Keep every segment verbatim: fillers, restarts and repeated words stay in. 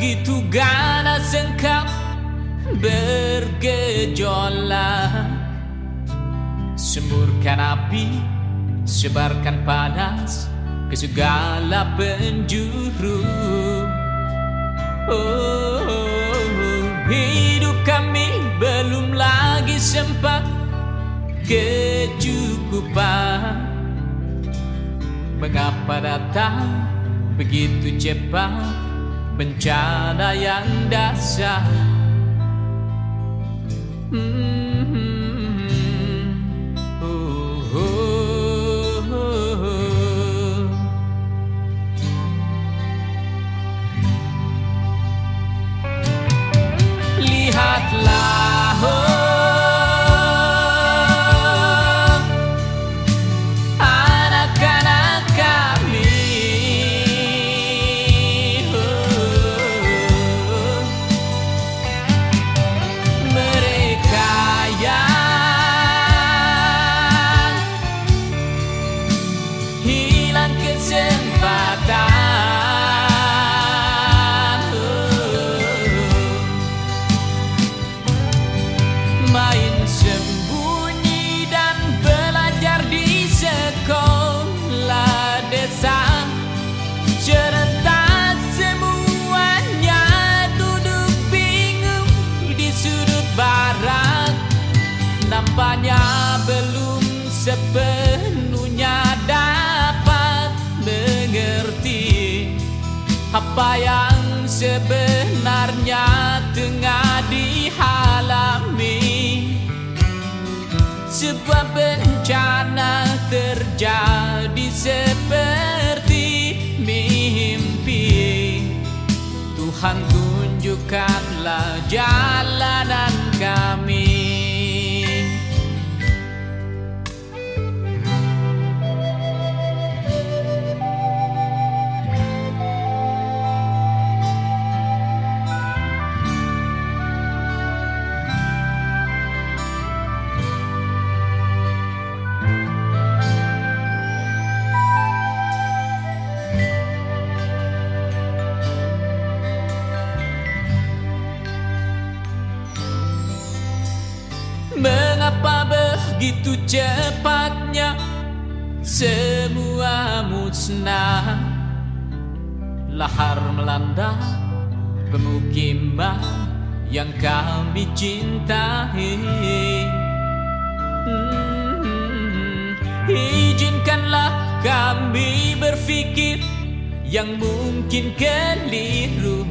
begitu ganas engkau bergejolak. Semburkan api, sebarkan panas ke segala penjuru. Oh, hidup kami belum lagi sempat kecukupan. Mengapa datang begitu cepat bencana yang dahsyat? Hmm, oh, oh, oh, oh. Lihatlah, oh, main sembunyi dan belajar di sekolah desa. Serentak semuanya duduk bingung di sudut barat. Nampaknya belum sepenuhnya dapat mengerti apa yang sebenarnya tengah dialami. Sebuah bencana terjadi seperti mimpi. Tuhan tunjukkanlah jalanan kami. Mengapa begitu cepatnya semua musnah? Lahar melanda pemukiman yang kami cintai. Hmm, izinkanlah kami berpikir yang mungkin keliru,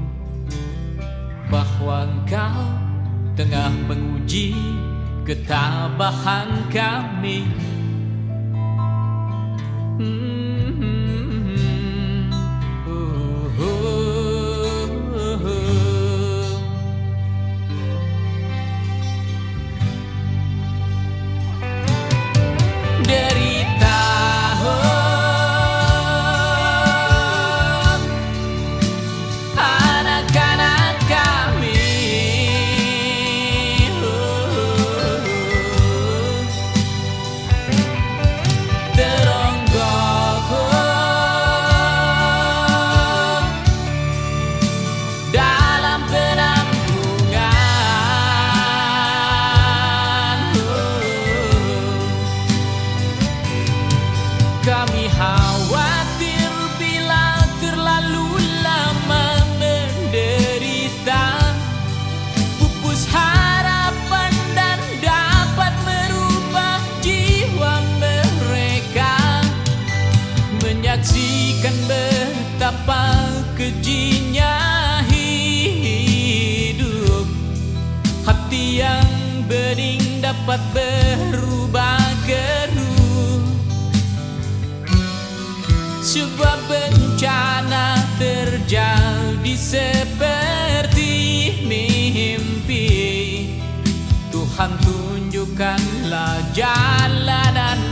bahwa engkau tengah menguji ketabahan kami. Hmm, oh, oh, oh, oh. Derita, oh, anak-anak kami. Kami khawatir bila terlalu lama menderita, pupus harapan dan dapat merubah jiwa mereka. Menyaksikan betapa kejinya hidup, hati yang bening dapat berubah keruh. Sebuah bencana terjadi seperti mimpi. Tuhan tunjukkanlah jalanan